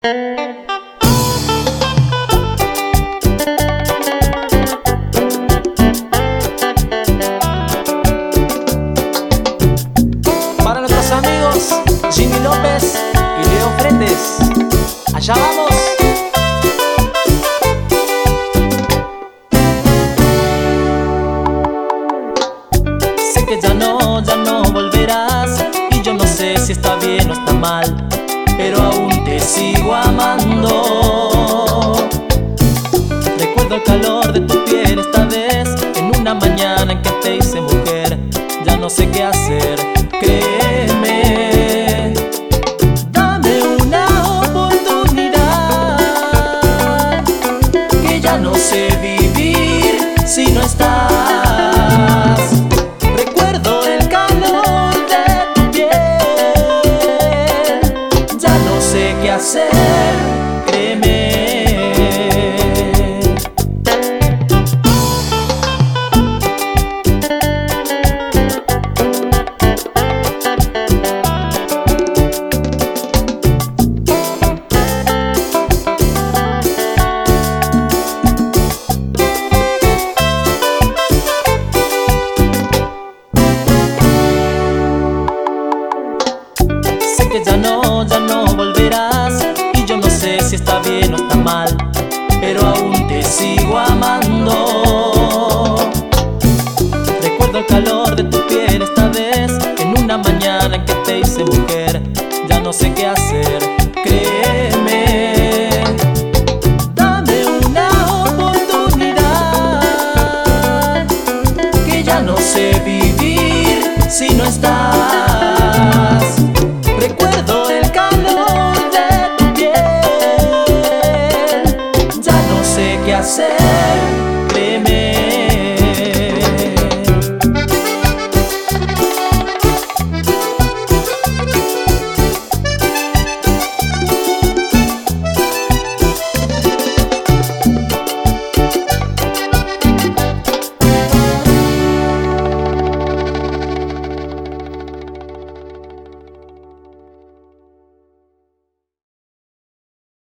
Para nuestros amigos Jimmy López y Leo Fretes, allá vamos. Sé que ya no volverás, y yo no sé si está bien o está mal, pero aún te sigo amando. Recuerdo el calor de tu piel esta vez, en una mañana en que te hice mujer. Ya no sé qué hacer, créeme. Dame una oportunidad, que ya no sé vivir si no estás. Recuerdo el calor de tu piel, ya no sé qué hacer, créeme. Sé que ya no volverás, y yo no sé si está bien o está mal, pero aún te sigo amando. Recuerdo el calor de tu piel esta vez, en una mañana en que te hice mujer. Ya no sé qué hacer, créeme. Dame una oportunidad, que ya no sé vivir si no estás. Recuerdo el calor de tu piel, ya no sé qué hacer.